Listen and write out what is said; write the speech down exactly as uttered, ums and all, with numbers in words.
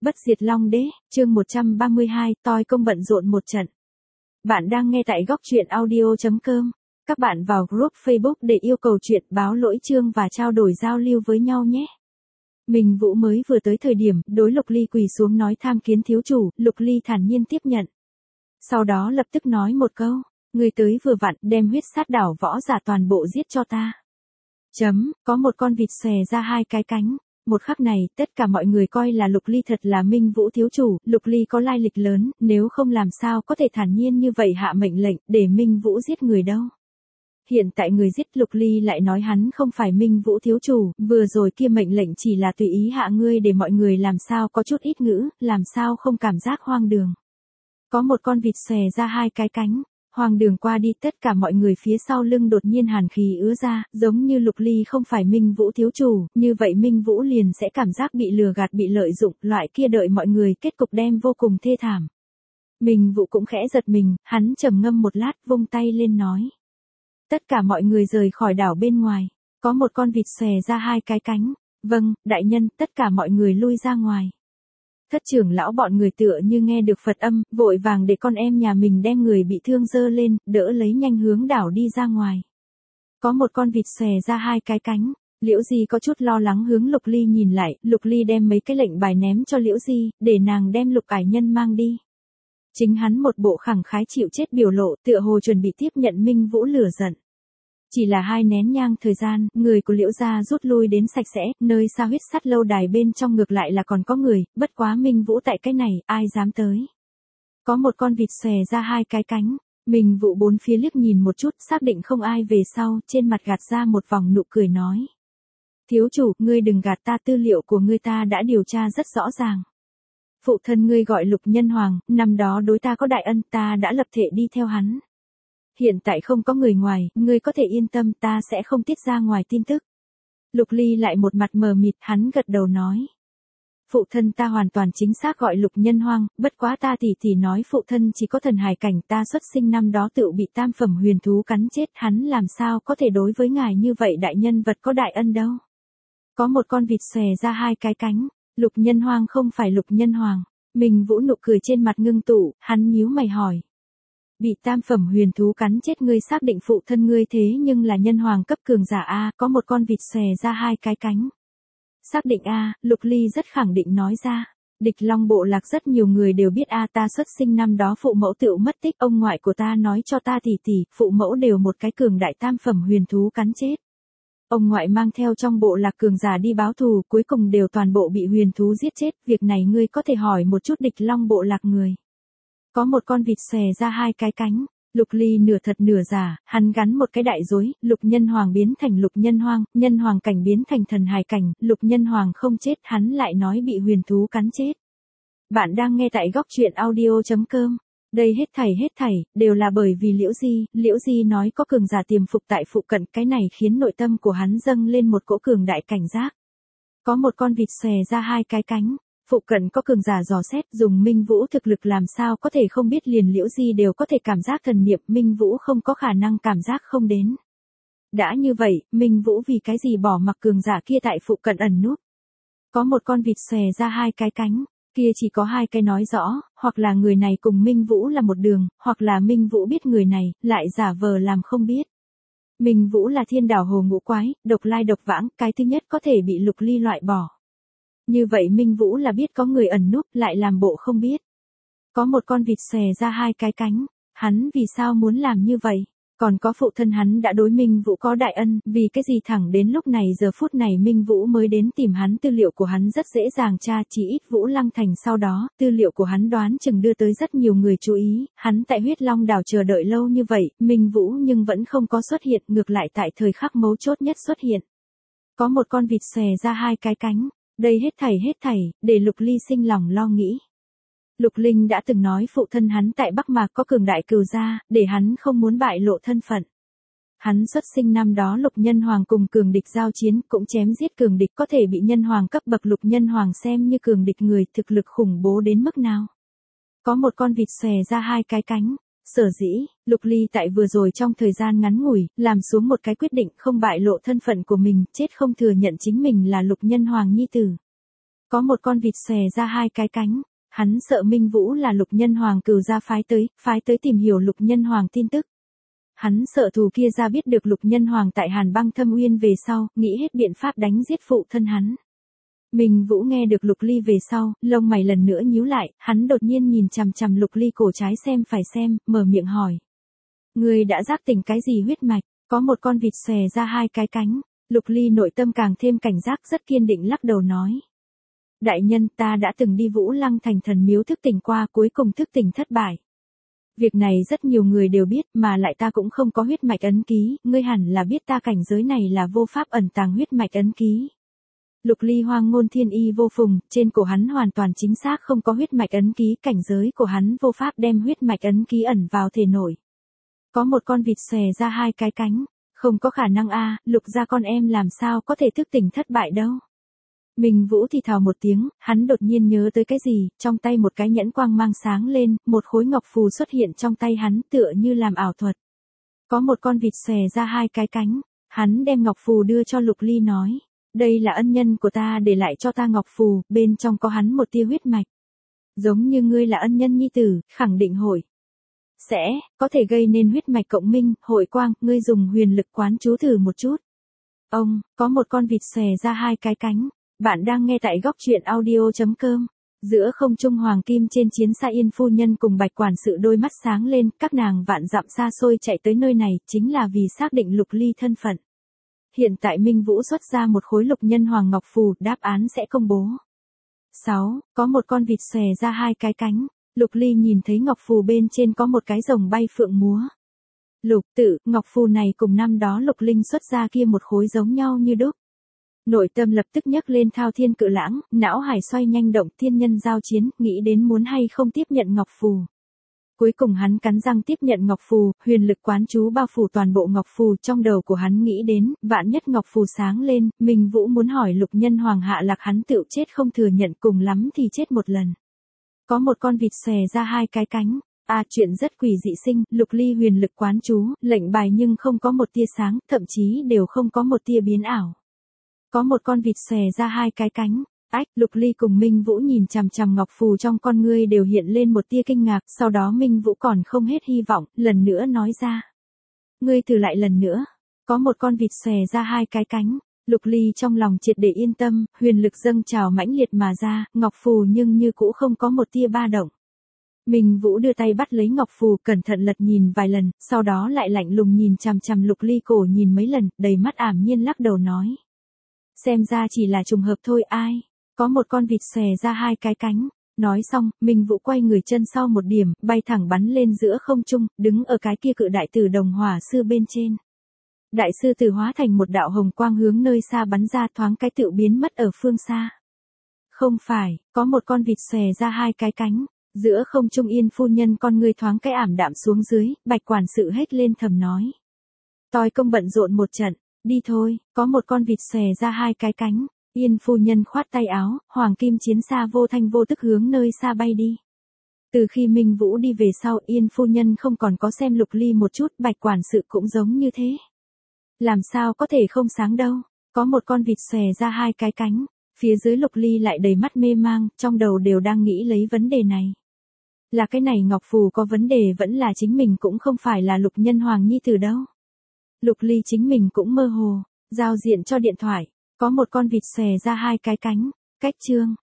Bất diệt Long Đế, chương một trăm ba mươi hai, toi công bận rộn một trận. Bạn đang nghe tại góc truyện audio chấm com. Các bạn vào group Facebook để yêu cầu chuyện báo lỗi chương và trao đổi giao lưu với nhau nhé. Minh Vũ mới vừa tới thời điểm, đối Lục Ly quỳ xuống nói tham kiến thiếu chủ, Lục Ly thản nhiên tiếp nhận. Sau đó lập tức nói một câu, người tới vừa vặn, đem huyết sát đảo võ giả toàn bộ giết cho ta. Chấm, có một con vịt xòe ra hai cái cánh. Một khắc này, tất cả mọi người coi là Lục Ly thật là Minh Vũ thiếu chủ, Lục Ly có lai lịch lớn, nếu không làm sao có thể thản nhiên như vậy hạ mệnh lệnh, để Minh Vũ giết người đâu. Hiện tại người giết Lục Ly lại nói hắn không phải Minh Vũ thiếu chủ, vừa rồi kia mệnh lệnh chỉ là tùy ý hạ ngươi để mọi người làm sao có chút ít ngữ, làm sao không cảm giác hoang đường. Có một con vịt xòe ra hai cái cánh. Hoàng đường qua đi, tất cả mọi người phía sau lưng đột nhiên hàn khí ứa ra, giống như Lục Ly không phải Minh Vũ thiếu chủ, như vậy Minh Vũ liền sẽ cảm giác bị lừa gạt bị lợi dụng, loại kia đợi mọi người kết cục đem vô cùng thê thảm. Minh Vũ cũng khẽ giật mình, hắn trầm ngâm một lát vung tay lên nói. Tất cả mọi người rời khỏi đảo bên ngoài, có một con vịt xòe ra hai cái cánh, vâng, đại nhân, tất cả mọi người lui ra ngoài. Thất trưởng lão bọn người tựa như nghe được Phật âm, vội vàng để con em nhà mình đem người bị thương dơ lên, đỡ lấy nhanh hướng đảo đi ra ngoài. Có một con vịt xòe ra hai cái cánh, Liễu Di có chút lo lắng hướng Lục Ly nhìn lại, Lục Ly đem mấy cái lệnh bài ném cho Liễu Di, để nàng đem Lục Ải Nhân mang đi. Chính hắn một bộ khẳng khái chịu chết biểu lộ, tựa hồ chuẩn bị tiếp nhận Minh Vũ lửa giận. Chỉ là hai nén nhang thời gian, người của Liễu gia rút lui đến sạch sẽ, nơi xa huyết sắt lâu đài bên trong ngược lại là còn có người, bất quá Minh Vũ tại cái này, ai dám tới. Có một con vịt xòe ra hai cái cánh, Minh Vũ bốn phía liếc nhìn một chút, xác định không ai về sau, trên mặt gạt ra một vòng nụ cười nói. Thiếu chủ, ngươi đừng gạt ta, tư liệu của ngươi ta đã điều tra rất rõ ràng. Phụ thân ngươi gọi Lục Nhân Hoàng, năm đó đối ta có đại ân, ta đã lập thể đi theo hắn. Hiện tại không có người ngoài, ngươi có thể yên tâm, ta sẽ không tiết ra ngoài tin tức. Lục Ly lại một mặt mờ mịt, hắn gật đầu nói. Phụ thân ta hoàn toàn chính xác gọi Lục Nhân Hoàng, bất quá ta thì thì nói phụ thân chỉ có thần hài cảnh, ta xuất sinh năm đó tự bị tam phẩm huyền thú cắn chết, hắn làm sao có thể đối với ngài như vậy đại nhân vật có đại ân đâu. Có một con vịt xòe ra hai cái cánh, Lục Nhân Hoàng không phải Lục Nhân Hoàng. Minh Vũ nụ cười trên mặt ngưng tụ, hắn nhíu mày hỏi. Bị tam phẩm huyền thú cắn chết, ngươi xác định phụ thân ngươi thế nhưng là nhân hoàng cấp cường giả a, có một con vịt xòe ra hai cái cánh. Xác định a, Lục Ly rất khẳng định nói ra. Địch Long bộ lạc rất nhiều người đều biết a, ta xuất sinh năm đó phụ mẫu tựu mất tích, ông ngoại của ta nói cho ta tỉ tỉ, phụ mẫu đều một cái cường đại tam phẩm huyền thú cắn chết. Ông ngoại mang theo trong bộ lạc cường giả đi báo thù, cuối cùng đều toàn bộ bị huyền thú giết chết, việc này ngươi có thể hỏi một chút Địch Long bộ lạc người. Có một con vịt xòe ra hai cái cánh, Lục Ly nửa thật nửa giả, hắn gắn một cái đại dối, Lục Nhân Hoàng biến thành Lục Nhân Hoàng, Nhân Hoàng cảnh biến thành thần hài cảnh, Lục Nhân Hoàng không chết, hắn lại nói bị huyền thú cắn chết. Bạn đang nghe tại góc truyện audio chấm com. Đây hết thảy hết thảy, đều là bởi vì Liễu Di, Liễu Di nói có cường giả tiềm phục tại phụ cận, cái này khiến nội tâm của hắn dâng lên một cỗ cường đại cảnh giác. Có một con vịt xòe ra hai cái cánh. Phụ cận có cường giả dò xét, dùng Minh Vũ thực lực làm sao có thể không biết, liền Liễu Di đều có thể cảm giác thần niệm, Minh Vũ không có khả năng cảm giác không đến. Đã như vậy, Minh Vũ vì cái gì bỏ mặc cường giả kia tại phụ cận ẩn núp. Có một con vịt xòe ra hai cái cánh, kia chỉ có hai cái nói rõ, hoặc là người này cùng Minh Vũ là một đường, hoặc là Minh Vũ biết người này, lại giả vờ làm không biết. Minh Vũ là thiên đảo hồ ngũ quái, độc lai độc vãng, cái thứ nhất có thể bị Lục Ly loại bỏ. Như vậy Minh Vũ là biết có người ẩn núp, lại làm bộ không biết. Có một con vịt xòe ra hai cái cánh, hắn vì sao muốn làm như vậy? Còn có phụ thân hắn đã đối Minh Vũ có đại ân, vì cái gì thẳng đến lúc này giờ phút này Minh Vũ mới đến tìm hắn, tư liệu của hắn rất dễ dàng tra, chỉ ít Vũ Lăng Thành sau đó, tư liệu của hắn đoán chừng đưa tới rất nhiều người chú ý, hắn tại Huyết Long đảo chờ đợi lâu như vậy, Minh Vũ nhưng vẫn không có xuất hiện, ngược lại tại thời khắc mấu chốt nhất xuất hiện. Có một con vịt xòe ra hai cái cánh. Đây hết thảy hết thảy, để Lục Ly sinh lòng lo nghĩ. Lục Linh đã từng nói phụ thân hắn tại Bắc Mạc có cường đại cừu gia, để hắn không muốn bại lộ thân phận. Hắn xuất sinh năm đó Lục Nhân Hoàng cùng cường địch giao chiến, cũng chém giết cường địch, có thể bị nhân hoàng cấp bậc Lục Nhân Hoàng xem như cường địch người, thực lực khủng bố đến mức nào. Có một con vịt xòe ra hai cái cánh. Sở dĩ, Lục Ly tại vừa rồi trong thời gian ngắn ngủi, làm xuống một cái quyết định không bại lộ thân phận của mình, chết không thừa nhận chính mình là Lục Nhân Hoàng nhi tử. có một con vịt xòe ra hai cái cánh. Hắn sợ Minh Vũ là Lục Nhân Hoàng cừu gia phái tới, phái tới tìm hiểu Lục Nhân Hoàng tin tức. Hắn sợ thù kia ra biết được Lục Nhân Hoàng tại Hàn Băng Thâm Uyên về sau, nghĩ hết biện pháp đánh giết phụ thân hắn. Minh Vũ nghe được Lục Ly về sau, lông mày lần nữa nhíu lại, hắn đột nhiên nhìn chằm chằm Lục Ly cổ trái xem phải xem, mở miệng hỏi. Ngươi đã giác tỉnh cái gì huyết mạch, có một con vịt xòe ra hai cái cánh. Lục Ly nội tâm càng thêm cảnh giác, rất kiên định lắc đầu nói. Đại nhân, ta đã từng đi Vũ Lăng Thành thần miếu thức tỉnh qua, cuối cùng thức tỉnh thất bại. Việc này rất nhiều người đều biết, mà lại ta cũng không có huyết mạch ấn ký, ngươi hẳn là biết ta cảnh giới này là vô pháp ẩn tàng huyết mạch ấn ký. Lục Ly hoang ngôn thiên y vô phùng, trên cổ hắn hoàn toàn chính xác không có huyết mạch ấn ký, cảnh giới của hắn vô pháp đem huyết mạch ấn ký ẩn vào thể nội. Có một con vịt xòe ra hai cái cánh, không có khả năng a, Lục gia con em làm sao có thể thức tỉnh thất bại đâu. Minh Vũ thì thào một tiếng, hắn đột nhiên nhớ tới cái gì, trong tay một cái nhẫn quang mang sáng lên, một khối ngọc phù xuất hiện trong tay hắn tựa như làm ảo thuật. Có một con vịt xòe ra hai cái cánh, hắn đem ngọc phù đưa cho Lục Ly nói. Đây là ân nhân của ta để lại cho ta ngọc phù, bên trong có hắn một tia huyết mạch. Giống như ngươi là ân nhân nhi tử, khẳng định hội. Sẽ, có thể gây nên huyết mạch cộng minh, hội quang, ngươi dùng huyền lực quán chú thử một chút. Ông, có một con vịt xòe ra hai cái cánh. Bạn đang nghe tại góc truyện audio chấm com. Giữa không trung hoàng kim trên chiến xa Yên phu nhân cùng Bạch quản sự đôi mắt sáng lên, các nàng vạn dặm xa xôi chạy tới nơi này, chính là vì xác định Lục Ly thân phận. Hiện tại Minh Vũ xuất ra một khối Lục Nhân Hoàng ngọc phù, đáp án sẽ công bố. sáu. Có một con vịt xòe ra hai cái cánh. Lục Ly nhìn thấy ngọc phù bên trên có một cái rồng bay phượng múa. Lục tự, ngọc phù này cùng năm đó Lục Linh xuất ra kia một khối giống nhau như đúc. Nội tâm lập tức nhấc lên thao thiên cự lãng, não hải xoay nhanh động, thiên nhân giao chiến, nghĩ đến muốn hay không tiếp nhận ngọc phù. Cuối cùng hắn cắn răng tiếp nhận ngọc phù, huyền lực quán chú bao phủ toàn bộ ngọc phù, trong đầu của hắn nghĩ đến, vạn nhất ngọc phù sáng lên, Minh Vũ muốn hỏi Lục Nhân Hoàng hạ lạc hắn tựu chết không thừa nhận, cùng lắm thì chết một lần. Có một con vịt xòe ra hai cái cánh. À, chuyện rất quỷ dị sinh, Lục Ly huyền lực quán chú, lệnh bài nhưng không có một tia sáng, thậm chí đều không có một tia biến ảo. Có một con vịt xòe ra hai cái cánh. Ách, Lục Ly cùng Minh Vũ nhìn chằm chằm ngọc phù, trong con ngươi đều hiện lên một tia kinh ngạc, sau đó Minh Vũ còn không hết hy vọng, lần nữa nói ra. Ngươi thử lại lần nữa. Có một con vịt xòe ra hai cái cánh. Lục Ly trong lòng triệt để yên tâm, huyền lực dâng trào mãnh liệt mà ra, ngọc phù nhưng như cũ không có một tia ba động. Minh Vũ đưa tay bắt lấy ngọc phù, cẩn thận lật nhìn vài lần, sau đó lại lạnh lùng nhìn chằm chằm Lục Ly cổ nhìn mấy lần, đầy mắt ảm nhiên lắc đầu nói. Xem ra chỉ là trùng hợp thôi. Ai? Có một con vịt xòe ra hai cái cánh. Nói xong, Minh Vũ quay người chân sau một điểm, bay thẳng bắn lên giữa không trung, đứng ở cái kia cự đại tử đồng hỏa sư bên trên. Đại sư tử hóa thành một đạo hồng quang hướng nơi xa bắn ra, thoáng cái tựu biến mất ở phương xa. Không phải, có một con vịt xòe ra hai cái cánh. Giữa không trung Yên phu nhân con ngươi thoáng cái ảm đạm xuống dưới, Bạch quản sự hét lên thầm nói. Toi công bận rộn một trận, đi thôi, có một con vịt xòe ra hai cái cánh. Yên phu nhân khoát tay áo, hoàng kim chiến xa vô thanh vô tức hướng nơi xa bay đi. Từ khi Minh Vũ đi về sau, Yên phu nhân không còn có xem Lục Ly một chút, Bạch quản sự cũng giống như thế. Làm sao có thể không sáng đâu, có một con vịt xòe ra hai cái cánh. Phía dưới Lục Ly lại đầy mắt mê mang, trong đầu đều đang nghĩ lấy vấn đề này. Là cái này ngọc phù có vấn đề vẫn là chính mình cũng không phải là Lục Nhân Hoàng nhi tử đâu. Lục Ly chính mình cũng mơ hồ, giao diện cho điện thoại, có một con vịt xòe ra hai cái cánh, cách chương.